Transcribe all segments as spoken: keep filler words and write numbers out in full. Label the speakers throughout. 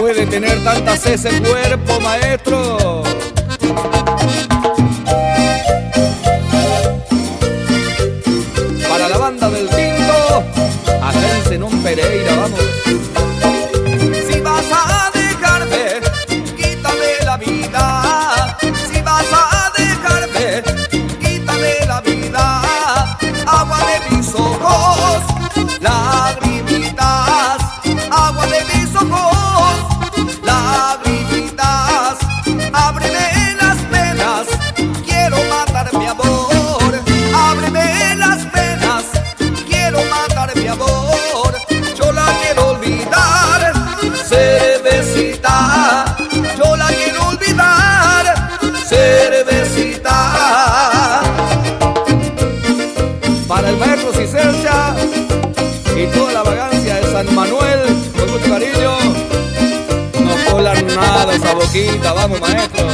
Speaker 1: puede tener tanta sed ese cuerpo, maestro? Para la banda del Tinto, acá en Zenón Pereira, vamos.
Speaker 2: Si vas a dejarme, quítame la vida. Si vas a dejarme, quítame la vida. Agua de mis ojos, lagrimitas. Agua de mis ojos, lagrimitas. Ábreme las penas, quiero matar mi amor. Ábreme las penas, quiero matar mi amor. Yo la quiero olvidar, cervecita. Yo la quiero olvidar, cervecita.
Speaker 1: Para el maestro Cicercia y toda la vagancia de San Manuel, con mucho cariño. No colan nada esa boquita, vamos maestro.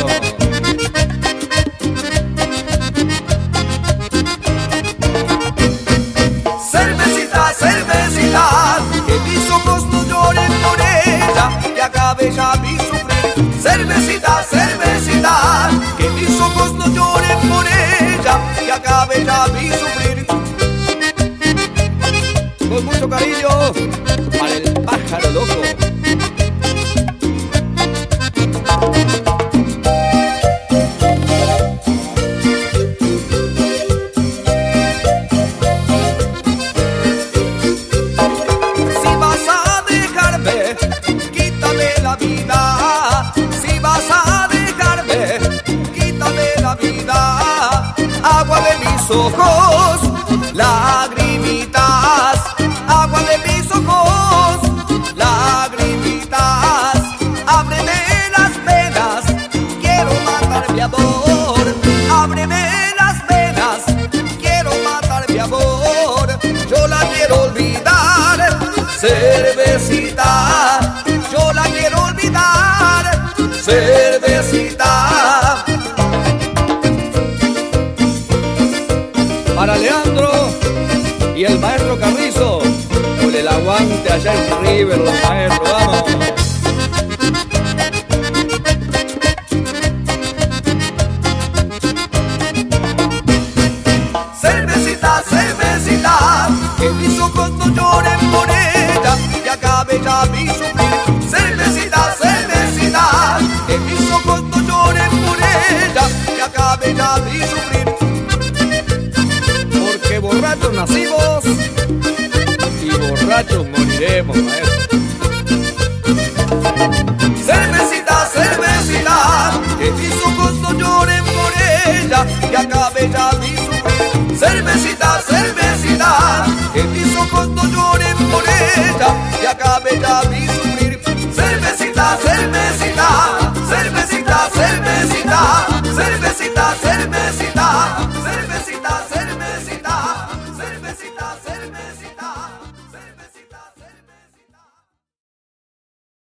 Speaker 2: Cervecita, cervecita, que mis ojos no lloren por ella, que acabe ya mi sufrir. Cervecita, cervecita, que mis ojos no lloren por ella, que acabe ya mi sufrir.
Speaker 1: Con mucho cariño para el pájaro loco.
Speaker 2: Si vas a dejarme, quítame la vida. Si vas a dejarme, quítame la vida. Agua de mis ojos, lagrimitas. Agua de mis ojos, lagrimitas. Ábreme las venas, quiero matar mi amor. Ábreme las venas, quiero matar mi amor. Yo la quiero olvidar, cervecita. Yo la quiero olvidar, cervecita.
Speaker 1: Para Leandro y el maestro Carrizo, con el aguante allá en River, los maestros, vamos.
Speaker 2: Cervecita, cervecita, que mis ojos no lloren por ella, que acabe ya mi sufrir. Cervecita, cervecita, que mis ojos no lloren por ella, que acabe ya mi sufrir.
Speaker 1: Porque borrachos nacimos y borrachos moriremos, maestro.
Speaker 2: Cervecita, cervecita, que mis ojos no lloren por ella, que acabe ya mi sufrir. Cervecita, cervecita, que mis ojos no lloren por ella, que acabe ya mi